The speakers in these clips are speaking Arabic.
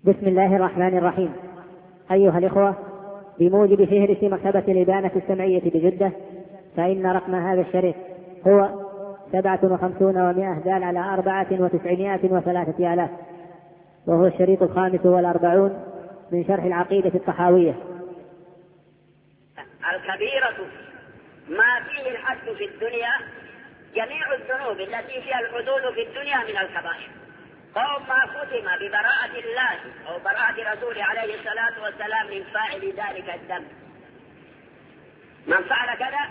بسم الله الرحمن الرحيم. أيها الإخوة، بموجب فهرس مكتبة الإبانة السمعية بجدة، فإن رقم هذا الشريط هو 57 دال على 4903، وهو الشريط 45 من شرح العقيدة الطحاوية. الكبيرة ما فيه الحد في الدنيا، جميع الذنوب التي فيها الحدود في الدنيا من الكبائر. قوم ما ختم ببراءة الله أو براءة رسوله عليه الصلاة والسلام من فاعل ذلك الذنب. من فعل كذا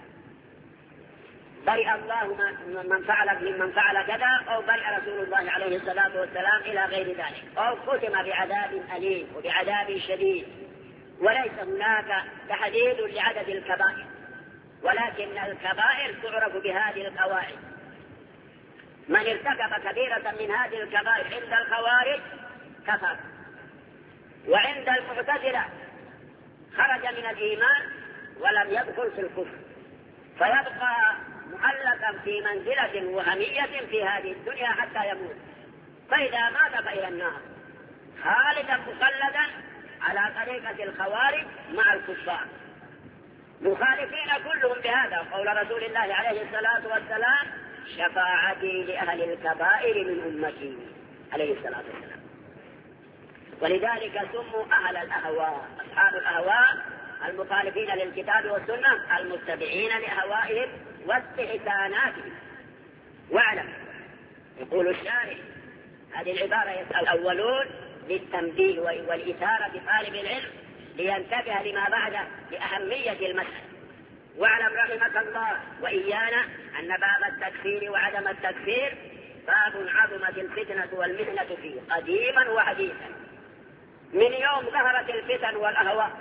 برئ الله من فعل كذا، أو برئ رسول الله عليه الصلاة والسلام إلى غير ذلك، أو ختم بعذاب أليم وبعذاب شديد. وليس هناك تحديد لعدد الكبائر، ولكن الكبائر تعرف بهذه القواعد. من ارتكب كبيرة من هذه الكبائر عند الخوارج كفر، وعند المعتزلة خرج من الإيمان ولم يدخل في الكفر، فيبقى معلقا في منزلة وهمية في هذه الدنيا حتى يموت، فإذا مات فإلى النار خالدا مخلدا على طريقة الخوارج مع الكفار، مخالفين كلهم بهذا قول رسول الله عليه الصلاة والسلام: شفاعتي لأهل الكبائر من أمتي عليه الصلاة والسلام. ولذلك سموا أهل الأهواء، أصحاب الأهواء المخالفين للكتاب والسنة، المتبعين لأهوائهم واستحساناتهم. واعلم، يقول الشارع هذه العبارة الأولون للتنبيه والإثارة بطالب العلم لينتبه لما بعده لأهمية المسألة. واعلم رحمك الله وإيانا أن باب التكفير وعدم التكفير باب عظمت الفتنة والمحنة فيه قديما وحديثا. من يوم ظهرت الفتن والأهواء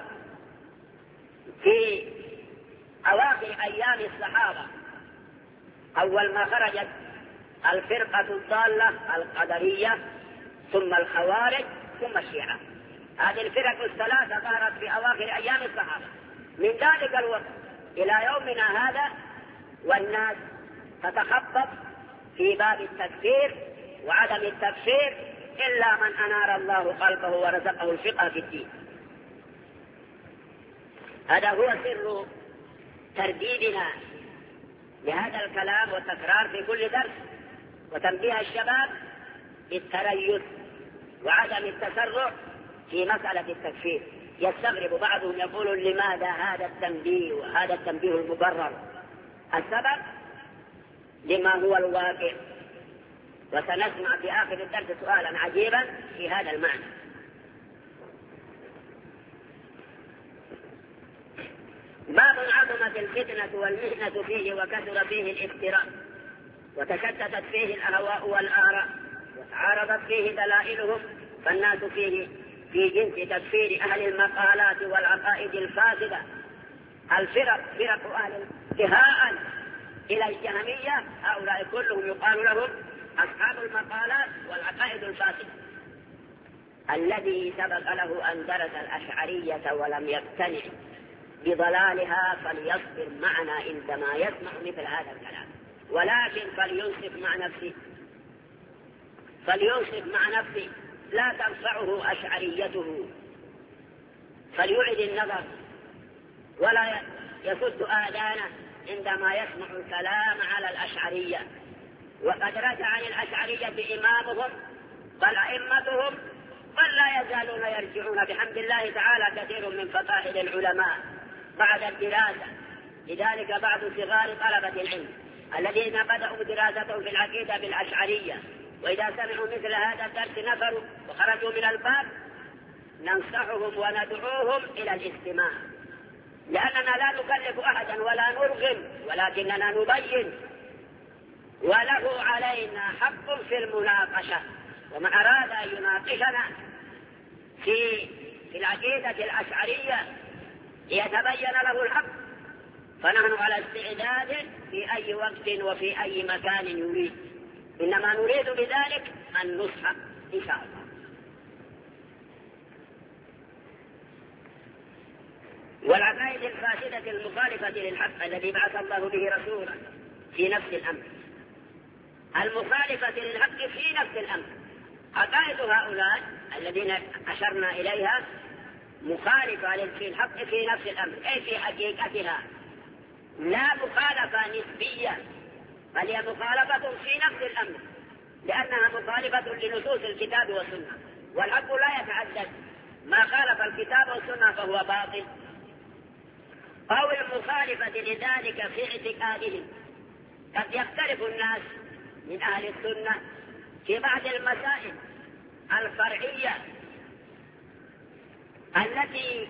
في أواخر أيام الصحابة، أول ما خرجت الفرقة الضالة القدرية، ثم الخوارج، ثم الشيعة. هذه الفرق الثلاثة ظهرت في أواخر أيام الصحابة. من ذلك الوقت إلى يومنا هذا والناس تتخبط في باب التكفير وعدم التكفير إلا من أنار الله قلبه ورزقه الفقه في الدين. هذا هو سر ترديدنا لهذا الكلام والتكرار في كل درس، وتنبيه الشباب بالتريث وعدم التسرع في مسألة التكفير. يستغرب بعضهم يقول: لماذا هذا التنبيه وهذا التنبيه المبرر؟ السبب لما هو الواقع، وسنسمع في آخر الدرس سؤالا عجيبا في هذا المعنى. باب عظمت الفتنة والمحنة فيه وكثر فيه الافتراء، وتشتتت فيه الأهواء والآراء، وتعارضت فيه دلائلهم، فالناس فيه في جنس تكفير أهل المقالات والعقائد الفاسدة. الفرق فرق أهل انتهاء إلى الجهمية، هؤلاء كلهم يقال لهم أصحاب المقالات والعقائد الفاسدة. الذي سبق له أن درس الأشعرية ولم يقتنع بضلالها فليصبر معنا عندما يسمع مثل هذا الكلام، ولكن فلينصف مع نفسه، لا تنفعه أشعريته، فليعد النظر ولا يسد آذانه عندما يسمع الكلام على الأشعرية. وقد رجع عن الأشعرية إمامهم بل أئمتهم، بل لا يزالون يرجعون بحمد الله تعالى كثير من فقاهل العلماء بعد الدراسة. لذلك بعض صغار طلبة العلم الذين بدأوا دراستهم في العقيدة بالأشعرية وإذا سمعوا مثل هذا الدرس نفروا وخرجوا من الباب، ننصحهم وندعوهم إلى الاستماع، لأننا لا نكلف أحدا ولا نرغم، ولكننا نبين، وله علينا حق في المناقشة. ومن أراد أن يناقشنا في العقيدة الأشعرية ليتبين له الحق، فنحن على استعداد في أي وقت وفي أي مكان يريد، إنما نريد بذلك النصح إن شاء الله. والعقائد الفاسدة المخالفة للحق الذي بعث الله به رسولا في نفس الأمر، المخالفة للحق في نفس الأمر، عقائد هؤلاء الذين أشرنا إليها مخالفة في الحق في نفس الأمر، أي في حقيقتها، لا مخالفة نسبية، بل هي مخالفة في نفس الأمر، لأنها مخالفة لنصوص الكتاب والسنة، والحق لا يتعدد، ما خالف الكتاب والسنة فهو باطل. أو المخالفة لذلك في اعتقادهم، قد يختلف الناس من أهل السنة في بعض المسائل الفرعية التي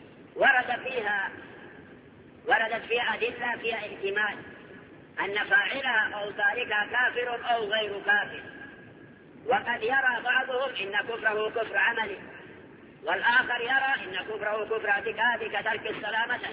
وردت فيها أدلة فيها احتمال أن فاعلها أو تاركها كافر أو غير كافر، وقد يرى بعضهم إن كفره كفر عملي، والآخر يرى إن كفره كفر اعتقادي كترك الصلاة مثلا،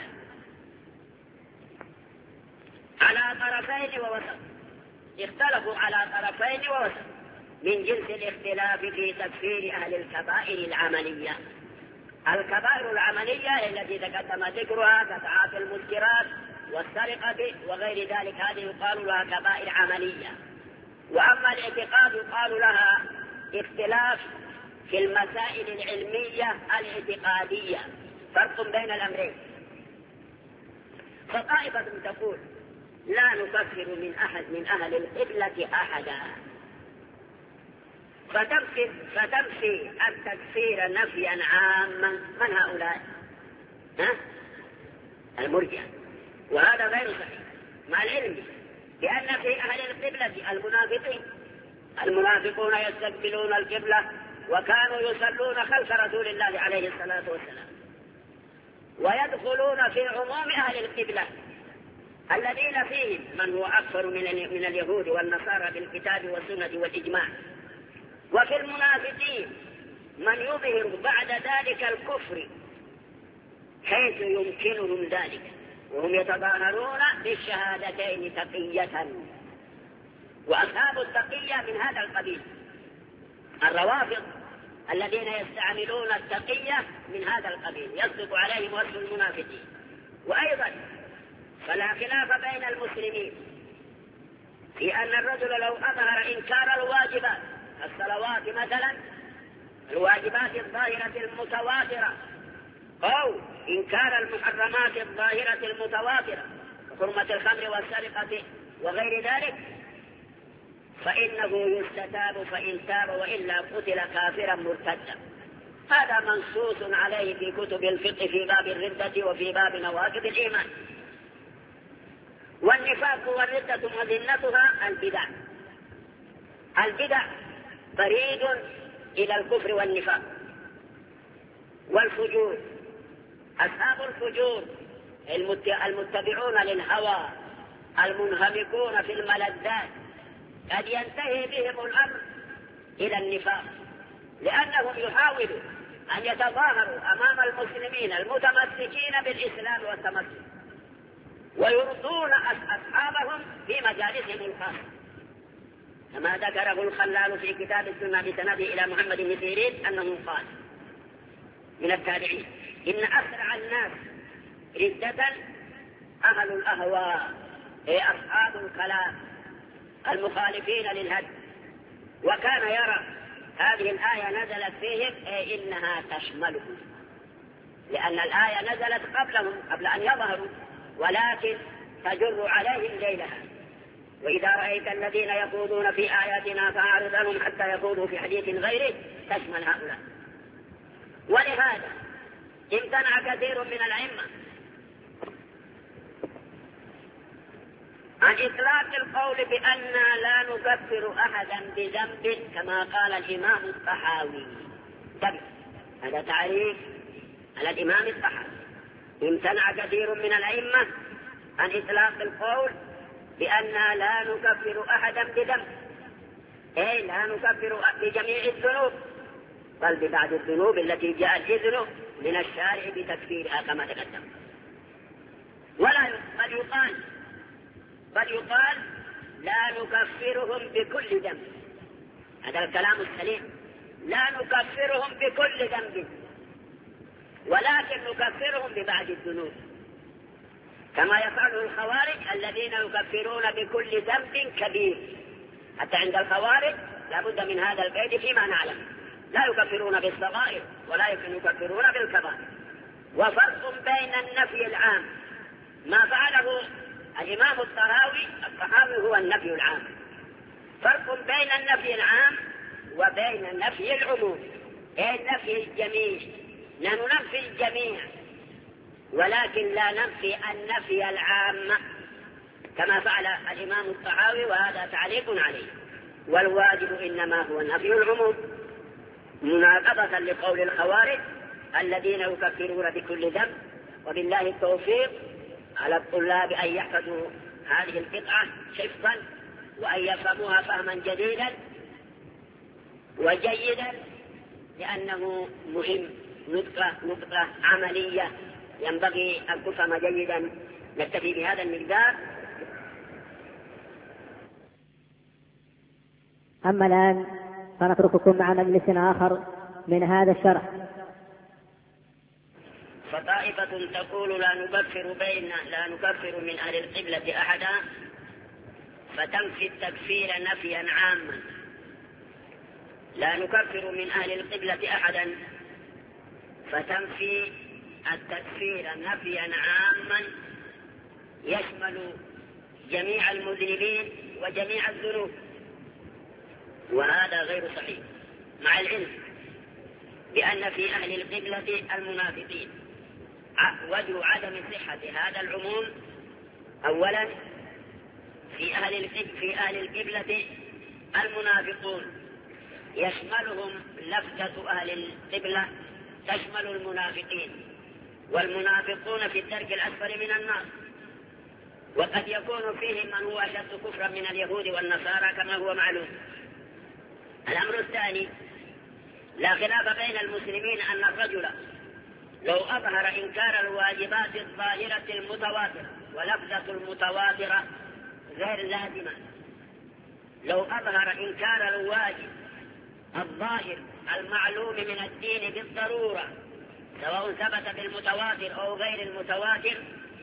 على طرفين ووسط، اختلفوا على طرفين ووسط من جنس الاختلاف في تكفير أهل الكبائر العملية. الكبائر العملية التي تقدم ذكرها كتعاطي المسكرات والسرقة وغير ذلك، هذه يقال لها كبائر عملية. وأما الاعتقاد يقال لها اختلاف في المسائل العلمية الاعتقادية، فرق بين الأمرين. فطائفة تقول لا نكفر من أحد من أهل القبلة أحدا، فتنفي التكفير نفيا عاما. من هؤلاء؟ المرجئة، وهذا غير صحيح مع العلم لأن في أهل القبلة المنافقون يستقبلون القبلة وكانوا يصلون خلف رسول الله عليه الصلاة والسلام، ويدخلون في عموم أهل القبلة الذين فيهم من هو أكثر من اليهود والنصارى بالكتاب والسنة والإجماع. وفي المنافقين من يظهر بعد ذلك الكفر حيث يمكنهم ذلك، وهم يتظاهرون بالشهادتين تقية. وأصحاب التقية من هذا القبيل الروافض الذين يستعملون التقية من هذا القبيل، يصدق عليهم وصف المنافقين. وأيضا فلا خلاف بين المسلمين في أن الرجل لو أظهر إنكار الواجبات الصلوات مثلا، الواجبات الظاهرة المتواترة، أو إنكار المحرمات الظاهرة المتواترة حرمة الخمر والسرقة وغير ذلك، فإنه يستتاب فإن تاب، وإلا قتل كافرا مرتدا. هذا منصوص عليه في كتب الفقه في باب الردة وفي باب نواقض الإيمان. والنفاق والردة مذلتها البدع بريد إلى الكفر والنفاق. والفجور، أصحاب الفجور المتبعون للهوى المنهمكون في الملذات قد ينتهي بهم الأمر إلى النفاق، لأنهم يحاولوا أن يتظاهروا أمام المسلمين المتمسكين بالإسلام والتمسك، ويرضون أصحابهم في مجالسهم الخاصة، كما ذكره الخلال في كتاب السنة بسنده إلى محمد بن سيرين أنه قال من التابعين: إن أسرع الناس ردة أهل الأهواء، أي أصحاب الكلام المخالفين للهدي. وكان يرى هذه الآية نزلت فيهم أي إنها تشملهم، لأن الآية نزلت قبلهم قبل أن يظهروا، ولكن تجر عليهم ليلها. وإذا رأيت الذين يخوضون في آياتنا فأعرض عنهم حتى يخوضوا في حديث غيره، تشمل هؤلاء. ولهذا امتنع كثير من الأئمة عن إطلاق القول بأننا لا نكفر أحدا بذنب، كما قال الإمام الطحاوي. هذا تعريف على الإمام الطحاوي. امتنع كثير من الأئمة عن إطلاق القول بأننا لا نكفر أحدا بذنب، أي لا نكفر بجميع الذنوب، بل ببعض الذنوب التي جاء الإذن من الشارع بتكفيرها كما تقدم. بل يقال لا نكفرهم بكل ذنب. هذا الكلام السليم، لا نكفرهم بكل ذنب، ولكن نكفرهم ببعض الذنوب، كما يفعله الخوارج الذين يكفرون بكل ذنب كبير. حتى عند الخوارج لا بد من هذا القيد فيما نعلم، لا يكفرون بالصغائر ولكن يكفرون بالكبائر. وفرق بين النفي العام ما فعله الإمام الطحاوي هو النفي العام، فرق بين النفي العام وبين نفي العموم. نفي الجميع، ننفي الجميع ولكن لا ننفي النفي العام كما فعل الإمام الطحاوي، وهذا تعليق عليه. والواجب إنما هو نفي العموم، مناقضة لقول الخوارج الذين يكفرون بكل ذنب. وبالله التوفيق على الطلاب أن يحفظوا هذه القطعة حفظا وأن يفهموها فهما جديدا وجيدا، لأنه مهم، نقطة عملية ينبغي أن تفهم جيدا. نكتفي بهذا المقدار. أما الآن فنترككم مع مجلس آخر من هذا الشرح. فطائفة تقول لا نكفر من أهل القبلة أحدا، فتنفي التكفير نفيا عاما. لا نكفر من أهل القبلة أحدا فتنفي التكفير نفيا عاما يشمل جميع المذنبين وجميع الذنوب، وهذا غير صحيح، مع العلم بأن في أهل القبلة المنافقين. وجه عدم صحة هذا العموم: أولا في أهل القبلة المنافقون يشملهم لفظة أهل القبلة تشمل المنافقين، والمنافقون في الدرك الأسفل من النار، وقد يكون فيهم من هو أشد كفرا من اليهود والنصارى كما هو معلوم. الأمر الثاني: لا خلاف بين المسلمين أن الرجل لو أظهر إنكار الواجبات الظاهرة المتواترة، ولفظة المتواترة غير لازمة، لو أظهر إنكار الواجب الظاهر المعلوم من الدين بالضرورة سواء ثبت بالمتواتر أو غير المتواتر،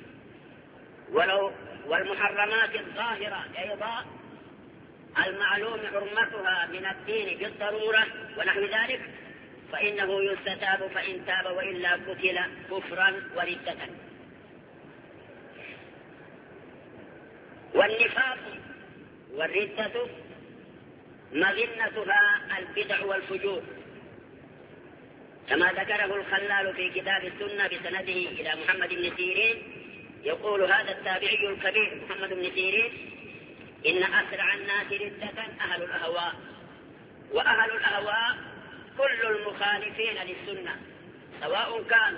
والمحرمات الظاهرة أيضا المعلوم حرمتها من الدين بالضرورة ونحو ذلك، فإنه يستتاب فإن تاب، وإلا قتل كفرا وردة. والنفاق والردة مظنتها البدع والفجور، كما ذكره الخلال في كتاب السنة بسنده إلى محمد بن سيرين. يقول هذا التابعي الكبير محمد بن سيرين: إن أسرع الناس ردة أهل الأهواء، وأهل الأهواء كل المخالفين للسنة، سواء كانوا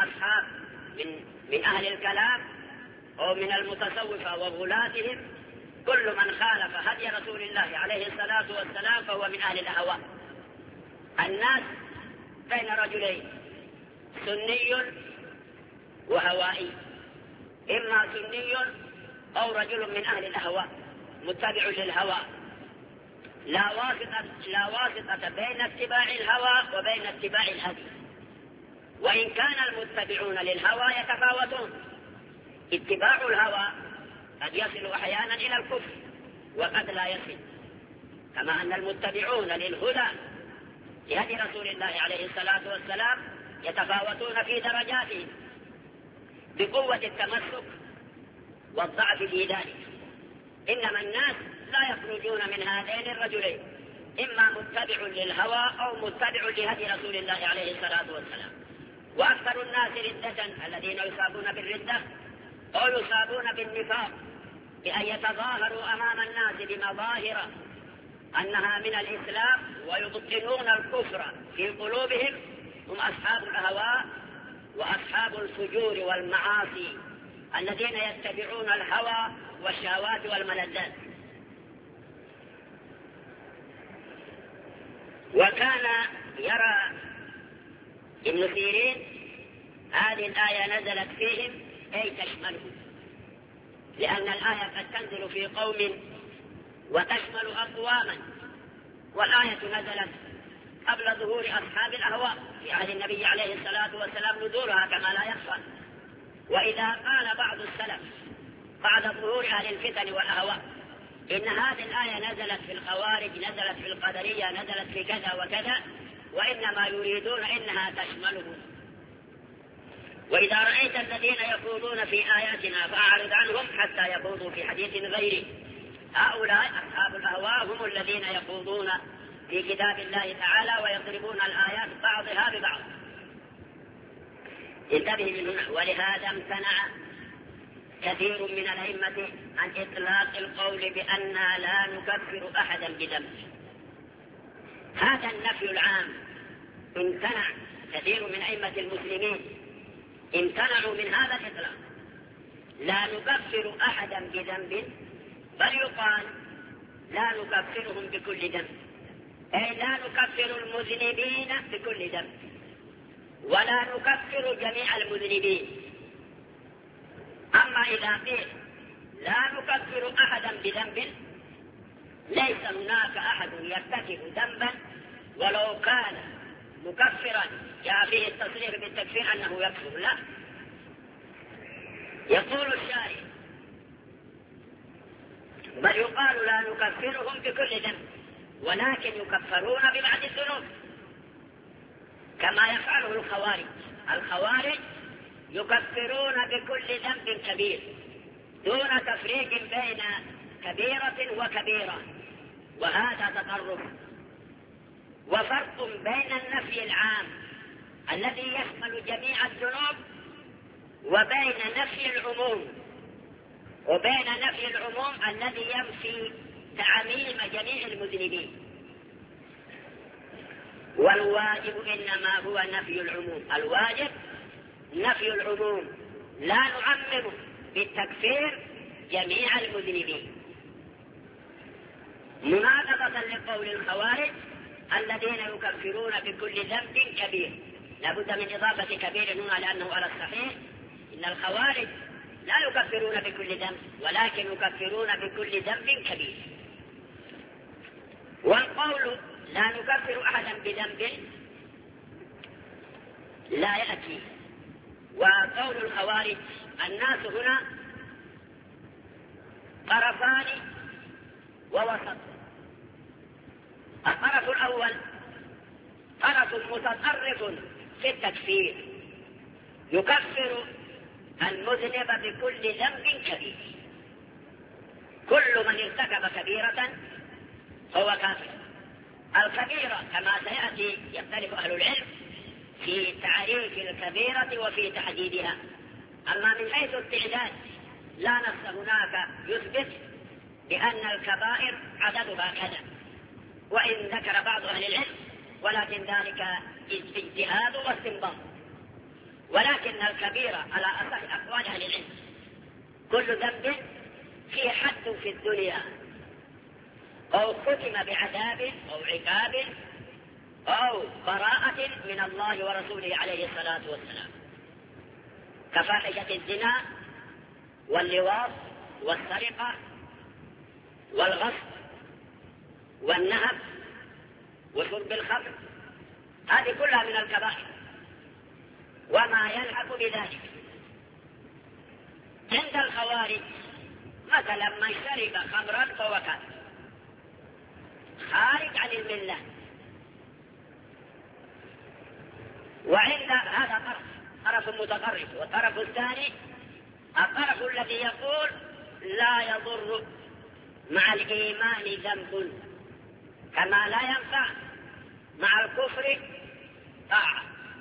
من أهل الكلام أو من المتصوفة وغلاتهم، كل من خالف هدي رسول الله عليه الصلاة والسلام فهو من أهل الأهواء. الناس بين رجلين: سني وهوائي، إما سني أو رجل من أهل الأهواء متبع للهوى، لا واسطة بين اتباع الهوى وبين اتباع الهدي. وإن كان المتبعون للهوى يتفاوتون، اتباع الهوى قد يصل أحيانا إلى الكفر وقد لا يصل، كما أن المتبعون للهدى لهدي رسول الله عليه الصلاة والسلام يتفاوتون في درجاتهم بقوة التمسك والضعف في ذلك. إنما الناس لا يخرجون من هذين الرجلين، إما متبع للهوى أو متبع لهدي رسول الله عليه الصلاة والسلام. وأكثر الناس ردة الذين يصابون بالردة أو يصابون بالنفاق بأن يتظاهروا أمام الناس بمظاهر أنها من الإسلام ويبطنون الكفر في قلوبهم، هم أصحاب الأهواء وأصحاب الفجور والمعاصي الذين يتبعون الهوى والشهوات والملذات. وكان يرى ابن سيرين هذه الآية نزلت فيهم أي تشملهم، لأن الآية قد تنزل في قوم وتشمل أقواما، والآية نزلت قبل ظهور أصحاب الأهواء في عهد النبي عليه الصلاة والسلام نزولها كما لا يخفى. وإذا قال بعض السلف بعد ظهور أهل الفتن والأهواء إن هذه الآية نزلت في الخوارج، نزلت في القدرية، نزلت في كذا وكذا، وإنما يريدون إنها تشملهم. وإذا رأيت الذين يخوضون في آياتنا فأعرض عنهم حتى يخوضوا في حديث غيره. هؤلاء أصحاب الأهواء هم الذين يخوضون في كتاب الله تعالى ويضربون الآيات بعضها ببعض. انتبه من هنا. ولهذا امتنع كثير من الأئمة عن إطلاق القول بأننا لا نكفر أحدا بذنب. هذا النفي العام امتنع كثير من أئمة المسلمين، امتنعوا من هذا الإطلاق. لا نكفر أحدا بذنب، بل يقال لا نكفرهم بكل ذنب، أي لا نكفر المذنبين بكل ذنب، ولا نكفر جميع المذنبين. أما إذا قيل لا نكفر أحدا بذنب، ليس هناك أحد يرتكب ذنبا ولو كان مكفرا جاء فيه التصريح بالتكفير أنه يكفر، لا. يقول الشارع بل يقال لا نكفرهم بكل ذنب، ولكن يكفرون ببعض الذنوب كما يفعله الخوارج. الخوارج يكفرون بكل ذنب كبير دون تفريق بين كبيرة وكبيرة، وهذا تطرف. وفرق بين النفي العام الذي يشمل جميع الذنوب وبين نفي العموم، الذي ينفي تعميم جميع المذنبين. والواجب إنما هو نفي العموم، الواجب نفي العموم، لا نعمم بالتكفير جميع المذنبين، مناقضة لقول الخوارج الذين يكفرون بكل ذنب كبير. لابد من إضافة كبير هنا لأنه على الصحيح. إن الخوارج لا يكفرون بكل ذنب، ولكن يكفرون بكل ذنب كبير. والقول لا نكفر أحدا بذنب لا يأتي. وقول الخوارج الناس هنا طرفان ووسط. الطرف الأول طرف متطرف في التكفير، يكفر المذنب بكل ذنب كبير. كل من ارتكب كبيرة هو كافر. الكبيرة كما سيأتي يختلف أهل العلم في تعريف الكبيرة وفي تحديدها. أما من حيث التعداد لا نص هناك يثبت بأن الكبائر عددها كذا، وإن ذكر بعض أهل العلم، ولكن ذلك اجتهاد واستنباط. ولكن الكبيرة على أصح أقوال أهل العلم كل ذنب فيه حد في الدنيا، أو ختم بعذاب أو عقاب أو براءة من الله ورسوله عليه الصلاة والسلام، كفاحشة الزنا واللواط والسرقة والغصب والنهب وشرب الخمر، هذه كلها من الكبائر وما يلحق بذلك. عند الخوارج مثلا من شرب خمرا فهو كافر خارج عن الملة. وعند هذا طرف متطرف. والطرف الثاني الطرف الذي يقول لا يضر مع الإيمان ذنب كما لا ينفع مع الكفر طاعة.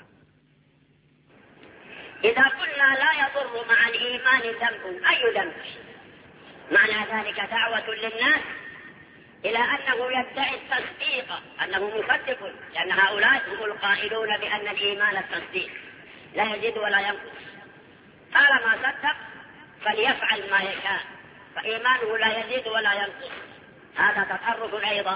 إذا قلنا لا يضر مع الإيمان ذنب، أي ذنب؟ معنى ذلك دعوة للناس إلى أنه يدعي التصديق، أنه مصدق، لأن هؤلاء هم القائلون بأن الإيمان التصديق لا يزيد ولا ينقص. طالما صدق فليفعل ما يشاء، فإيمانه لا يزيد ولا ينقص. هذا تطرف أيضا.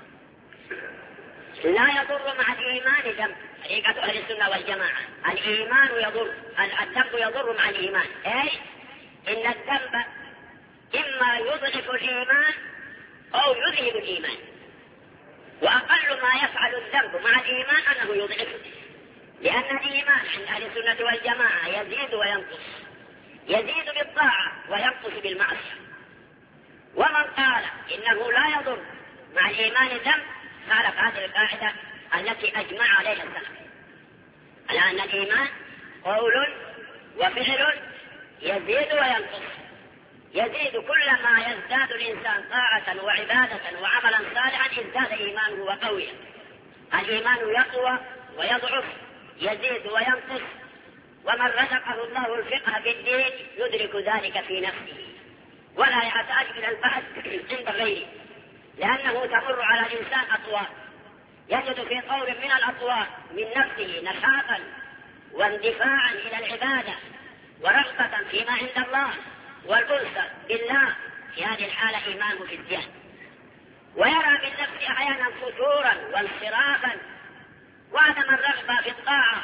لا يضر مع الإيمان ذنب، طريقة أهل السنة والجماعة. الإيمان يضر، الذنب يضر مع الإيمان، أي إن الذنب إما يضعف الإيمان أو يذهب الإيمان، وأقل ما يفعل الذنب مع الإيمان أنه يضعفه، لأن الإيمان عند أهل السنة والجماعة يزيد وينقص، يزيد بالطاعة وينقص بالمعصية. ومن قال إنه لا يضر مع الإيمان ذنب خالف هذه القاعدة التي أجمع عليها السلف على أن الإيمان قول وفعل يزيد وينقص، يزيد كلما يزداد الإنسان طاعة وعبادة وعملا صالحا ازداد إيمانه وقويا. الإيمان يقوى ويضعف، يزيد وينقص، ومن رزقه الله الفقه في الدين يدرك ذلك في نفسه ولا يحتاج إلى البحث عند غيره، لأنه تمر على الإنسان أطوار، يجد في طور من الأطوار من نفسه نشاطا واندفاعا إلى العبادة ورغبة فيما عند الله والأنس بالله، في هذه الحالة إيمانه في الجهل، ويرى بالنفس أحيانا فتورا وانصرافا وعدم الرغبة في الطاعة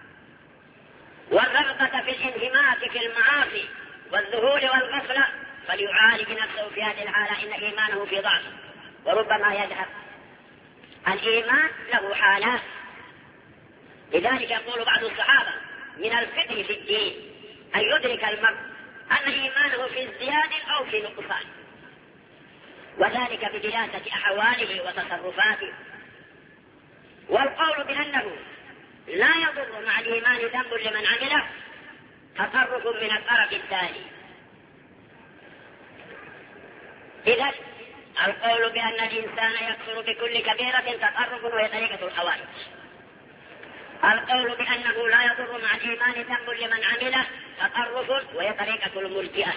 والرغبة في الانهماك في المعاصي والذهول والغفلة، فليعالج نفسه في هذه الحالة إن إيمانه في ضعف وربما يذهب. الإيمان له حالات، لذلك يقول بعض الصحابة من الفقه في الدين أن يدرك المرء أن إيمانه في ازدياد أو في نقصان، وذلك بدراسة أحواله وتصرفاته. والقول بأنه لا يضر مع الإيمان ذنب لمن عمله تطرف من الطرف الثاني. إذن القول بأن الإنسان يكفر بكل كبيرة تطرف وهي طريقة الخوارج. القول بأنه لا يضر مع الإيمان ذنب لمن عمله تطرف وهي طريقة المرجئة.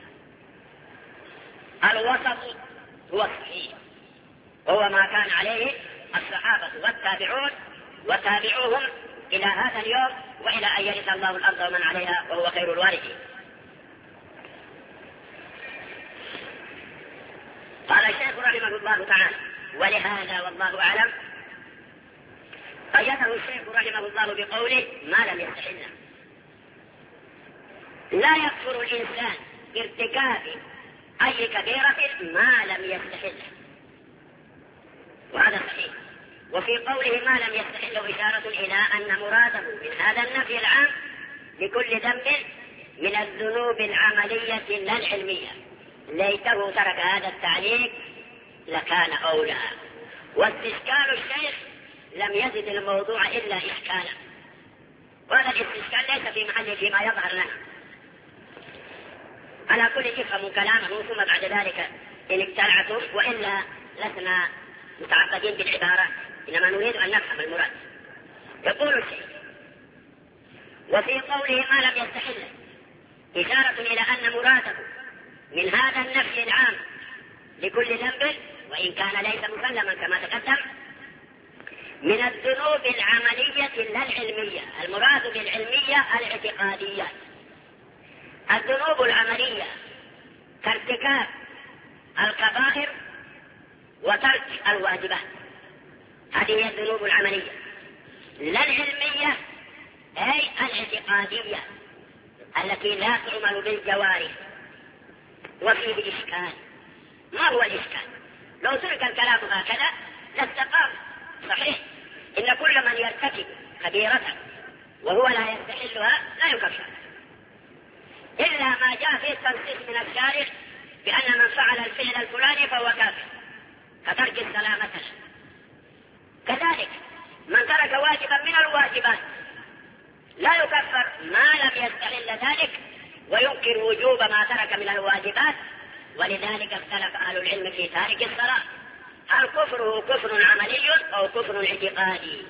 الوسط هو الصحيح، هو ما كان عليه الصحابة والتابعون وتابعوهم إلى هذا اليوم وإلى أن يرث الله الأرض ومن عليها وهو خير الوارثين. قال الشيخ رحمه الله تعالى: ولهذا والله أعلم قيده الشيخ رحمه الله بقوله ما لم يستحله. لا يكفر الإنسان بارتكاب أي كبيرة ما لم يستحله، وهذا صحيح. وفي قوله ما لم يستحله إشارة إلى أن مراده من هذا النفي العام لكل ذنب من الذنوب العملية لا العلمية. ليته ترك هذا التعليق لكان أولى. واستشكال الشيخ لم يزد الموضوع إلا إشكالا، وهذا الاستشكال ليس في محله فيما يظهر لنا. على كل افهموا كلامه ثم بعد ذلك إن ابتلعتم، وإلا لسنا متعقدين بالعبارات، إنما نريد أن نفهم المراد. يقول الشيخ: وفي قوله ما لم يستحله إشارة إلى أن مراده من هذا النفي العام لكل ذنب، وإن كان ليس مسلما كما تقدم، من الذنوب العملية لا العلمية. المراد بالعلمية الاعتقاديات. الذنوب العملية كارتكاب الكبائر وترك الواجبات، هذه هي الذنوب العملية. لا العلمية أي الاعتقادية التي لا تعمل بالجوارح. وفيه إشكال. ما هو الإشكال؟ لو ترك الكلام هكذا لاستقام. صحيح إن كل من يرتكب كبيرة وهو لا يستحلها لا يكفر، إلا ما جاء فيه التنصيص من الشارع بأن من فعل الفعل الفلاني فهو كافر كترك الصلاة مثلا. كذلك من ترك واجبا من الواجبات لا يكفر ما لم يستحل ذلك وينكر وجوب ما ترك من الواجبات. ولذلك اختلف أهل العلم في تارك الصلاة، هل كفره كفر عملي أو كفر اعتقادي؟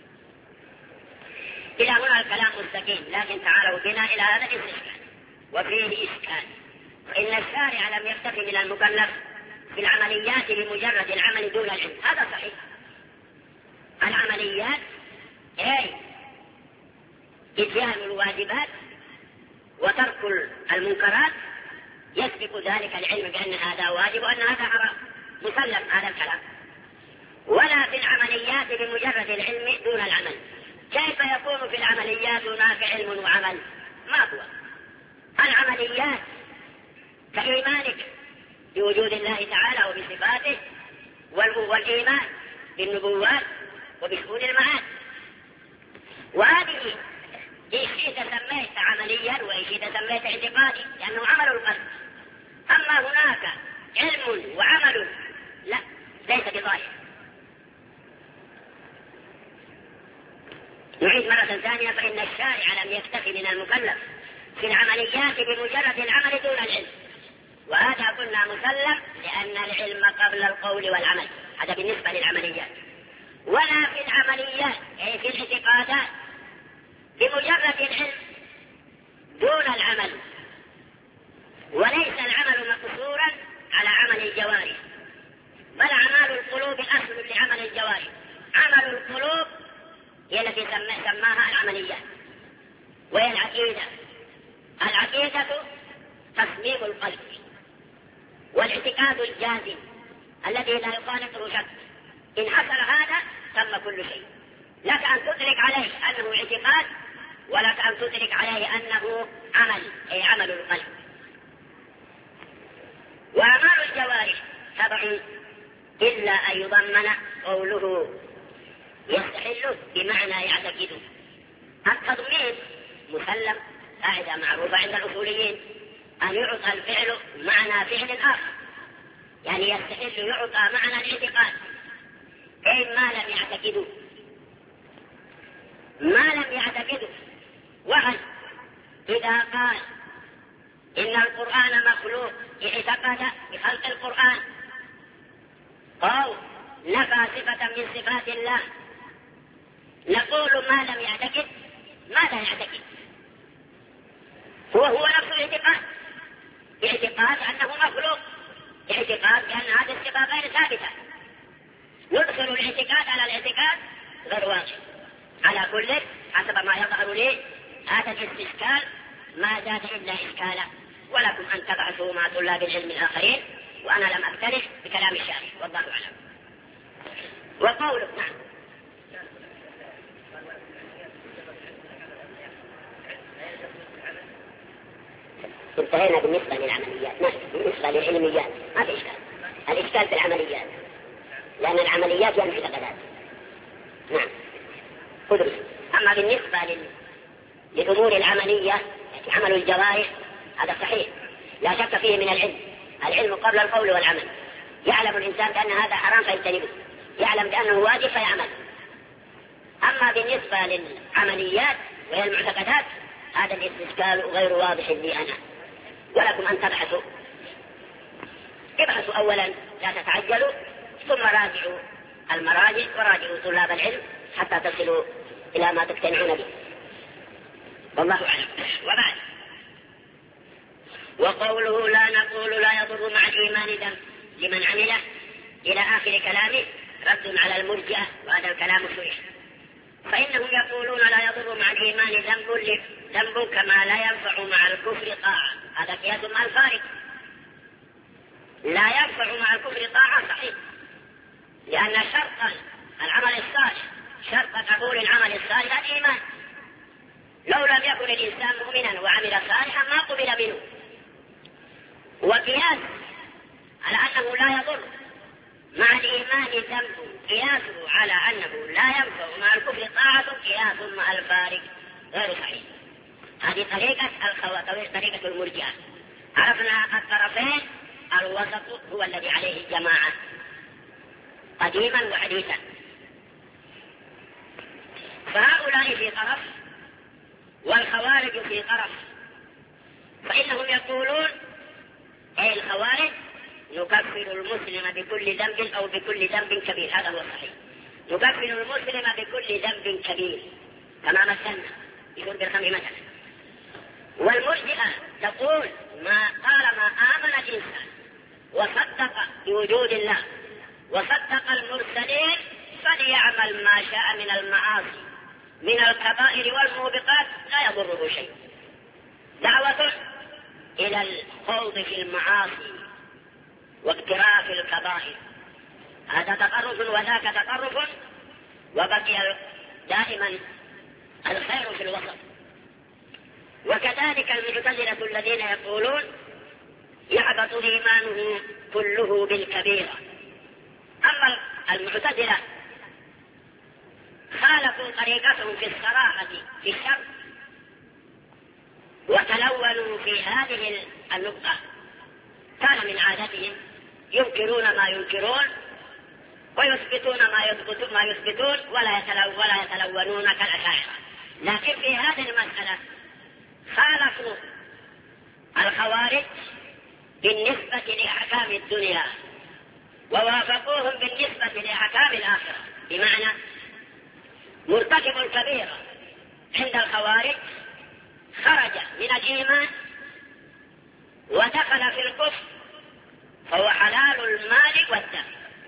إلى هنا الكلام مستقيم، لكن تعالوا بنا إلى هذا الاستشكال. وفيه إشكال، فإن الشارع لم يكتفي من المكلف بالعمليات بمجرد العمل دون العلم. هذا صحيح. العمليات أي إتيان الواجبات وترك المنكرات يسبق ذلك العلم بأن هذا واجب وأن هذا حرام، مسلم هذا الكلام. ولا في العمليات بمجرد العلم دون العمل. كيف يكون في العمليات هناك علم وعمل؟ ما هو العمليات كإيمانك بوجود الله تعالى وبصفاته، والإيمان بالنبوات وبشؤون المعاد. وهذه إن شئت سميت عمليا وإن شئت سميت اعتقادي، لأنه عمل القلب. أما هناك علم وعمل لا، ليس بظاهر. نعيد مرة ثانية: فإن الشارع لم يكتفي من المكلف في العمليات بمجرد العمل دون العلم، وهذا قلنا مسلم لأن العلم قبل القول والعمل، هذا بالنسبة للعمليات. ولا في العمليات أي في الاعتقادات بمجرد العلم دون العمل، وليس العمل مقصورا على عمل الجوارح، بل أعمال القلوب أصل لعمل الجوارح. عمل القلوب هي التي سماها العمليات، وهي العقيدة. العقيدة تصميم القلب والاعتقاد الجازم الذي لا يخالطه شك. إن حصل هذا تم كل شيء. لك أن تدرك عليه أنه اعتقاد، ولك أن تدرك عليه أنه عمل، أي عمل القلب. وأعمال الجوارح تبع إلا أن يضمن قوله يستحل بمعنى يعتقد. التضمين مسلم، قاعدة معروفة عند الأصوليين، أن يعطى الفعل معنى فعل آخر، يعني يستحل يعطى معنى الاعتقاد، أي ما لم يعتقدوا، ما لم يعتقدوا. وهل إذا قال إن القرآن مخلوق اعتقد بخلق القرآن، أو نفى صفة من صفات الله، نقول ما لم يعتقد ماذا يعتقد؟ هو نفس الاعتقاد، اعتقاد أنه مخلوق، اعتقاد بأن هذه الصفة غير ثابتة. يدخل الاعتقاد على الاعتقاد غير واقع. على كل حسب ما يظهر لي هذا الاستشكال ما زاد إلا إشكالا، ولكم أن تبعثوا مع طلاب العلم الآخرين، وأنا لم أختلف بكلام الشارع والله أعلم. وقوله نعم. انتهينا بالنسبة للعمليات، بالنسبة للعلميات ما في إشكال. الإشكال في العمليات، لأن العمليات يعني معتقدات. نعم قدري. أما بالنسبة لأمور العملية يعني عمل الجوارح هذا صحيح لا شك فيه من العلم. العلم قبل القول والعمل. يعلم الإنسان بأن هذا حرام فيجتنبه، يعلم بأنه واجب فيعمل. أما بالنسبة للعمليات وهي المعتقدات هذا الاستشكال غير واضح لي أنا، ولكم أن تبحثوا. ابحثوا أولا لا تتعجلوا، ثم راجعوا المراجع وراجعوا طلاب العلم حتى تصلوا إلى ما تقتنعون به، والله أعلم. وبعد وقوله لا نقول لا يضر مع الإيمان ذنب لمن عمله إلى آخر كلامه رد على المرجئة، وهذا الكلام صحيح. فإنهم يقولون لا يضر مع الإيمان ذنب كما لا ينفع مع الكفر طاعة. هذا قياس مع الفارق. لا ينفع مع الكفر طاعة صحيح، لأن شرط العمل الصالح، شرط قبول العمل الصالح الإيمان. لو لم يكن الإنسان مؤمنا وعمل صالحا ما قبل منه. وقياس على أنه لا يضر مع الإيمان ذنب قياسه على أنه لا ينفع مع الكفر طاعة قياس مع الفارق غير صحيح. هذه طريقة المرجئة. عرفنا الطرفين، الوسط هو الذي عليه الجماعة قديما وحديثا. فهؤلاء في طرف والخوارج في طرف. فإنهم يقولون أي الخوارج نكفر المسلم بكل ذنب أو بكل ذنب كبير، هذا هو الصحيح. نكفر المسلم بكل ذنب كبير كما مثلنا يقول بالخمر مثلا. والمرجئة تقول ما طالما آمن الإنسان وصدق بوجود الله وصدق المرسلين فليعمل ما شاء من المعاصي من الكبائر والموبقات لا يضره شيء. دعوة إلى الخوض في المعاصي واقتراف الكبائر، هذا تطرف وذاك تطرف، وبقي دائما الخير في الوسط. وكذلك المعتزلة الذين يقولون يحبط إيمانه كله بالكبيرة. أما المعتزلة خالفوا طريقتهم في الصراحة في الشر وتلونوا في هذه النقطة. كان من عادتهم ينكرون ما ينكرون ويثبتون ما يثبتون ولا يتلونون كالأشاعرة. لكن في هذه المسألة خالفوا الخوارج بالنسبة لأحكام الدنيا ووافقوهم بالنسبة لأحكام الآخرة، بمعنى مرتكب الكبيرة عند الخوارج خرج من الإيمان ودخل في الكفر فهو حلال المال والدم.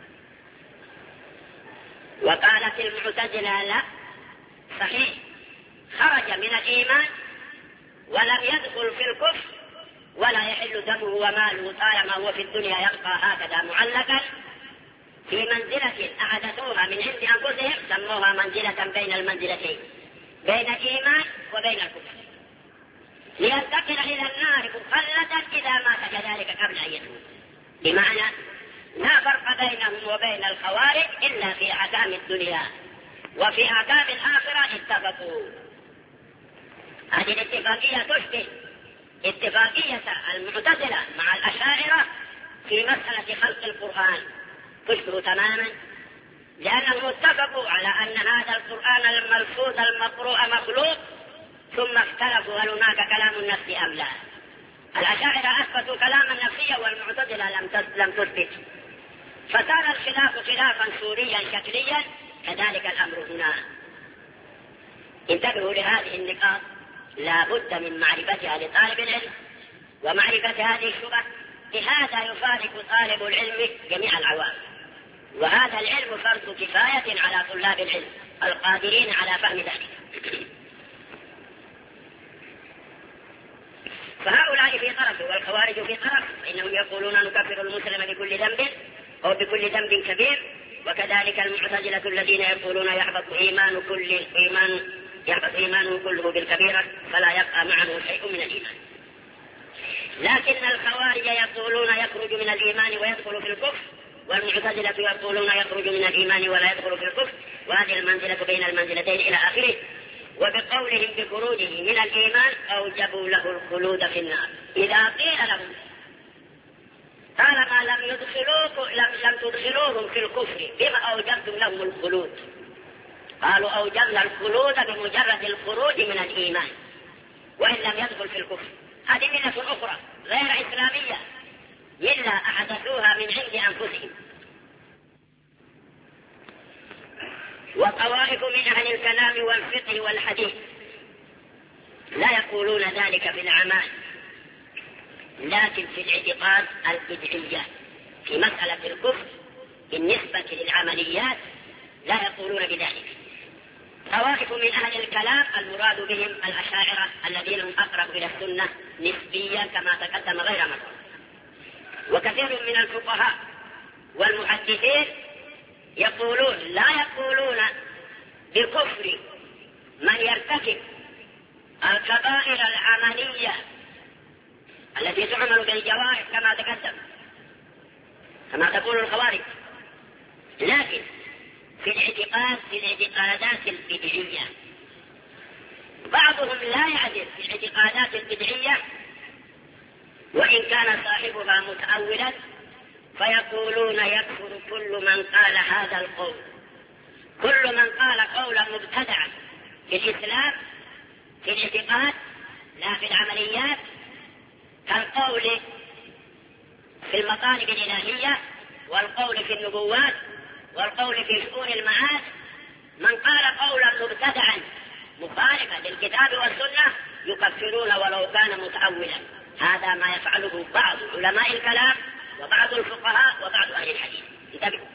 وقالت المعتزلة لا، صحيح خرج من الإيمان ولم يدخل في الكفر ولا يحل دمه وماله طالما هو في الدنيا يبقى هكذا معلقا في منزلة أحدثوها من عند أنفسهم، سموها منزلة بين المنزلتين، بين الإيمان وبين الكفر، لينتقل إلى النار مخلدا إذا مات كذلك قبل أن يموت. بمعنى لا فرق بينهم وبين الخوارج إلا في أحكام الدنيا، وفي أحكام الآخرة اتفقوا. هذه الاتفاقية تشبه اتفاقية المعتزلة مع الأشاعرة في مسألة خلق القرآن، تشبه تماما، لأنهم اتفقوا على أن هذا القرآن الملفوظ المقروء مخلوق، ثم اختلفوا هل هناك كلام النفس أم لا. الأشاعرة أثبتوا كلام النفسية والمعتزلة لم تثبت، فصار الخلاف خلافا سوريا شكليا. كذلك الأمر هنا. انتبهوا لهذه النقاط، لا بد من معرفتها لطالب العلم ومعرفة هذه الشبه، بهذا يفارق طالب العلم جميع العوام. وهذا العلم فرض كفاية على طلاب العلم القادرين على فهم ذلك. فهؤلاء في طرف والخوارج في طرف، فإنهم يقولون نكفر المسلم بكل ذنب أو بكل ذنب كبير، وكذلك المعتزلة الذين يقولون يحبط إيمانه كله بالكبيرة فلا يبقى معه شيء من الإيمان. لكن الخوارج يقولون يخرج من الإيمان ويدخل في الكفر، والمعتزلة يقولون يخرج من الإيمان ولا يدخل في الكفر، وهذه المنزلة بين المنزلتين إلى آخره. وبقولهم بخروجه من الإيمان أوجبوا له الخلود في النار. إذا قيل لهم طالما لم تدخلوهم في الكفر بما أوجبتم لهم الخلود، قالوا أوجبنا الخلود بمجرد الخروج من الإيمان وإن لم يدخل في الكفر. هذه ملة أخرى غير إسلامية، ملة أحدثوها من عند أنفسهم. وطوائف من أهل الكلام والفقه والحديث لا يقولون ذلك في الأعمال، لكن في الاعتقاد البدعية في مسألة الكفر بالنسبة للعمليات لا يقولون بذلك. طوائف من أهل الكلام المراد بهم الأشاعرة الذين هم أقرب إلى السنة نسبيا كما تقدم غير مرة. وكثير من الفقهاء والمحدثين يقولون لا يقولون بكفر من يرتكب الكبائر العملية التي تعمل بالجوارح كما تقدم كما تقول الخوارج، لكن في الاعتقادات البدعية بعضهم لا يعذر في الاعتقادات البدعية وإن كان صاحبها متأولا، فيقولون يكفر كل من قال هذا القول، كل من قال قولا مبتدعا في الإسلام في الاعتقاد لا في العمليات، كالقول في المطالب الإلهية والقول في النبوات والقول في شؤون المعاد. من قال قولا مبتدعا مخالفا للكتاب والسنة يكفرون ولو كان متأولا. هذا ما يفعله بعض علماء الكلام وبعض الفقهاء وبعض أهل الحديث. انتبهوا.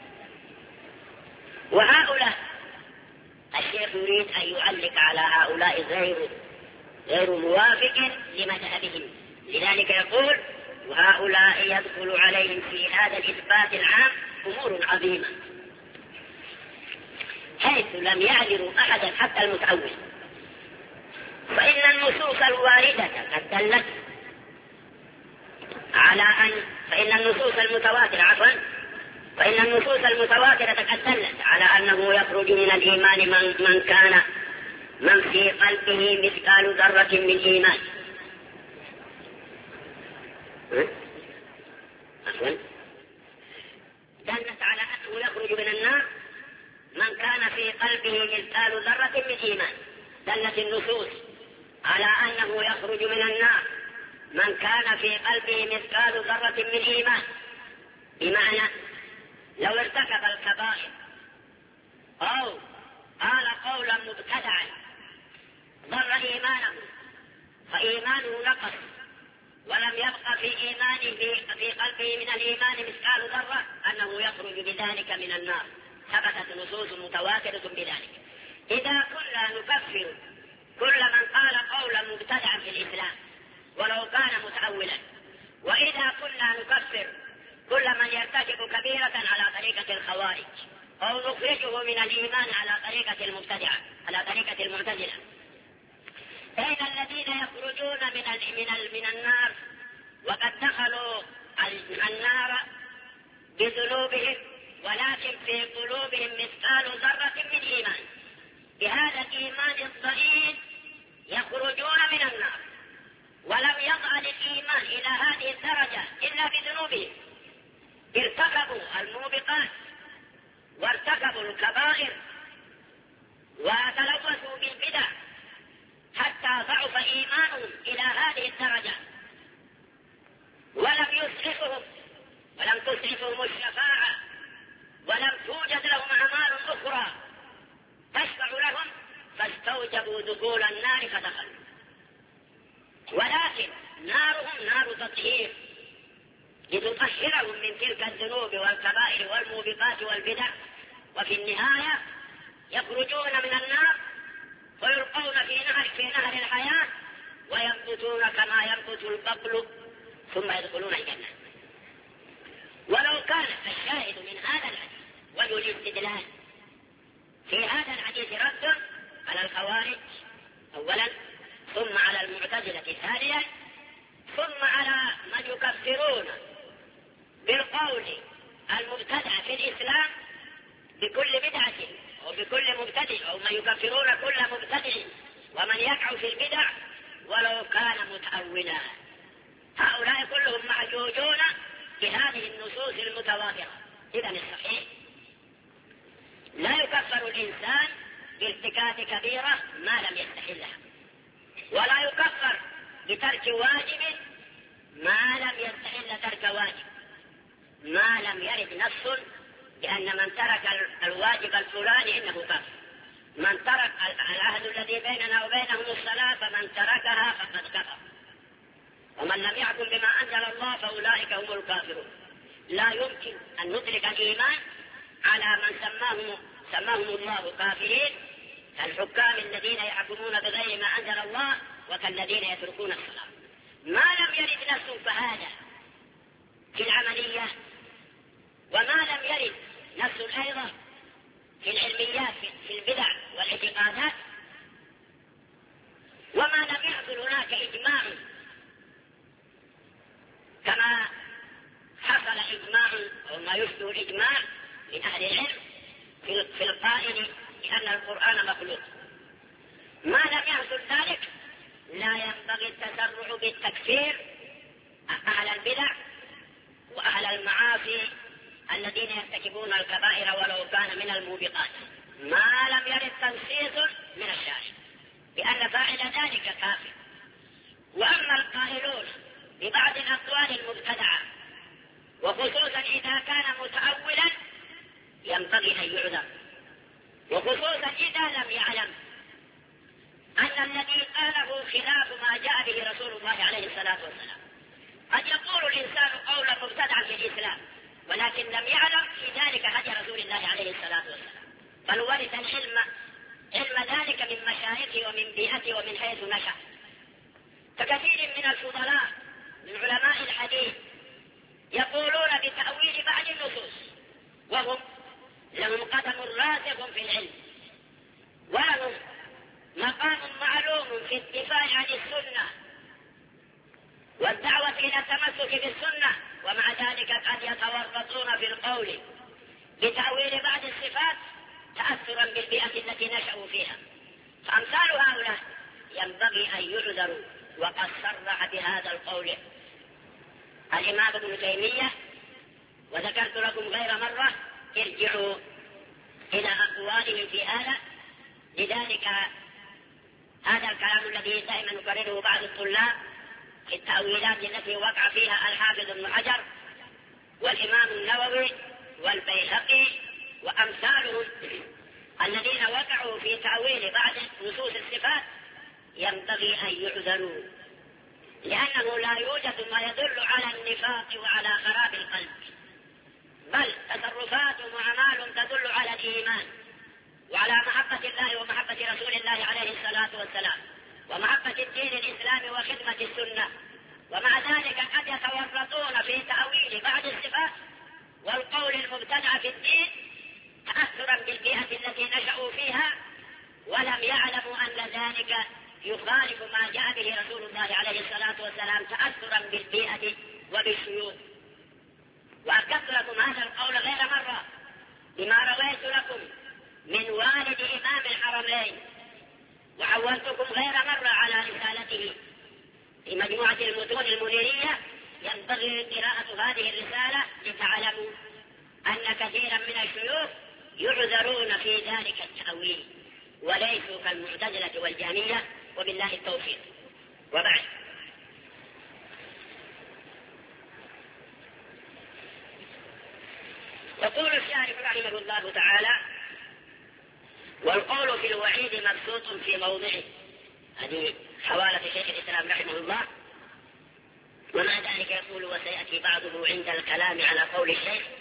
وهؤلاء الشيخ يريد أن يعلق على هؤلاء غير موافق لمذهبهم، لذلك يقول وهؤلاء يدخل عليهم في هذا الإثبات العام أمور عظيمة حيث لم يعذروا أحدا حتى المتأول. فإن النصوص الواردة قد دلت على فإن النصوص المتواترة قد دلت على أنه يخرج من الإيمان من في قلبه مثقال ذرة من إيمان. يخرج من النار من كان في قلبه مثقال ذرة من إيمان. دلت النصوص على أنه يخرج من النار من كان في قلبه مثقال ذرة من إيمان، بمعنى لو ارتكب الكبائر أو قال قولا مبتدعا ضر إيمانه فإيمانه نقص ولم يبق في إيمانه في قلبه من الإيمان مثقال ذرة أنه يخرج بذلك من النار. ثبتت نصوص متواترة بذلك. إذا كنا نكفر كل من قال قولا مبتدعا في الإسلام ولو كان متأولا، وإذا كنا نكفر كل من يرتكب كبيرة على طريقة الخوارج أو نخرجه من الإيمان على طريقة المبتدعة على طريقة المعتزلة، فإن الذين يخرجون من النار وقد دخلوا النار بذنوبهم ولكن في قلوبهم مثقال ذرة من إيمان، بهذا الإيمان الضئيل يخرجون من النار ولم يصعد الإيمان إلى هذه الدرجة إلا بذنوبهم، ارتكبوا الموبقات وارتكبوا الكبائر وتلوثوا بالبدع حتى ضعف إيمانهم إلى هذه الدرجة، ولم يسعفهم ولم تسعفهم الشفاعة ولم توجد لهم أعمال أخرى تشفع لهم فاستوجبوا دخول النار فدخلوا. ولكن نارهم نار تطهير لتطهرهم من تلك الذنوب والكبائر والموبقات والبدع، وفي النهاية يخرجون من النار ويلقون في نهر الحياة وينبتون كما ينبت البقل ثم يدخلون الجنة. ولو كان الشاهد من هذا الحديث وجه الاستدلال في هذا الحديث رد على الخوارج أولا، ثم على المعتزلة ثانيا، ثم على من يكفرون بالقول المبتدع في الإسلام بكل بدعة أو بكل مبتدع، أو من يكفرون كل مبتدع ومن يقع في البدع ولو كان متأولا. هؤلاء كلهم محجوجون بهذه النصوص المتواترة. إذن الصحيح لا يكفر الإنسان بارتكاب كبيرة ما لم يستحلها، ولا يكفر بترك واجب ما لم يستحل ترك واجب، ما لم يرد نص بأن من ترك الواجب الفلاني إنه كافر. من ترك العهد الذي بيننا وبينهم الصلاة فمن تركها فقد كفر، ومن لم يحكم بما أنزل الله فأولئك هم الكافرون. لا يمكن أن ندرك الإيمان على من سماهم الله كافرين، كالحكام الذين يحكمون بغير ما أنزل الله وكالذين يتركون الصلاة. ما لم يرد نص فهذا في العمليات، وما لم يرد نص أيضا في العلميات في البدع والاعتقادات، وما لم يحصل هناك إجماع كما حصل إجماع أو ما يشبه الإجماع من أهل العلم في القائل بأن القرآن مخلوق. ما لم يحصل ذلك لا ينبغي التسرع بالتكفير أهل البدع وأهل المعاصي الذين يرتكبون الكبائر ولو كان من الموبقات، ما لم يرد تنصيص من الشارع بأن فاعل ذلك كافر. وأما القائلون ببعض الأقوال المبتدعة وخصوصا إذا كان متأولا ينبغي أن يعذر، وخصوصا إذا لم يعلم أن الذي قاله خلاف ما جاء به رسول الله عليه الصلاة والسلام. قد يقول الإنسان قولا مبتدعا في الإسلام ولكن لم يعلم في ذلك هدي رسول الله عليه الصلاة والسلام، بل ورث علم ذلك من مشايخه ومن بيئته ومن حيث نشأ. فكثير من الفضلاء من علماء الحديث يقولون بتأويل بعض النصوص وهم لهم قدم راسخ في العلم ولهم مقام معلوم في الدفاع عن السنة والدعوة إلى التمسك بالسنة، ومع ذلك قد يتورطون في القول بتأويل بعض الصفات تأثرا بالبيئة التي نشأوا فيها. فأمثال هؤلاء ينبغي أن يعذروا، وقد صرح بهذا القول الإمام ابن تيمية، وذكرت لكم غير مرة ارجعوا إلى أقوالهم في هذا. لذلك هذا الكلام الذي دائما يكرره بعض الطلاب في التأويلات التي وقع فيها الحافظ ابن حجر والإمام النووي والبيهقي وأمثالهم الذين وقعوا في تأويل بعض نصوص الصفات ينبغي أن يعذروا، لأنه لا يوجد ما يدل على النفاق وعلى خراب القلب، بل تصرفات وأعمال تدل على الإيمان وعلى محبة الله ومحبة رسول الله عليه الصلاة والسلام ومحبة الدين الإسلامي وخدمة السنة. ومع ذلك قد يتورطون في تأويل بعض الصفات والقول المبتدع في الدين تأثرا بالبيئة التي نشأوا فيها، ولم يعلموا أن ذلك يخالف ما جاء به رسول الله عليه الصلاة والسلام تأثرا بالبيئة وبالشيوخ. وأذكرت لكم هذا القول غير مرة بما رويت لكم من والد إمام الحرمين، وعودتكم غير مرة على رسالته في مجموعة المتون المنيرية. ينبغي قراءة هذه الرسالة لتعلموا أن كثيرا من الشيوخ يعذرون في ذلك التأويل وليسوا كالمعتزلة والجهمية، وبالله التوفيق. وبعد، يقول الشارح رحمه الله تعالى: والقول في الوعيد مبسوط في موضعه. هذه حوالة شيخ الإسلام رحمه الله، ومع ذلك يقول: وسيأتي بعضه عند الكلام على قول الشيخ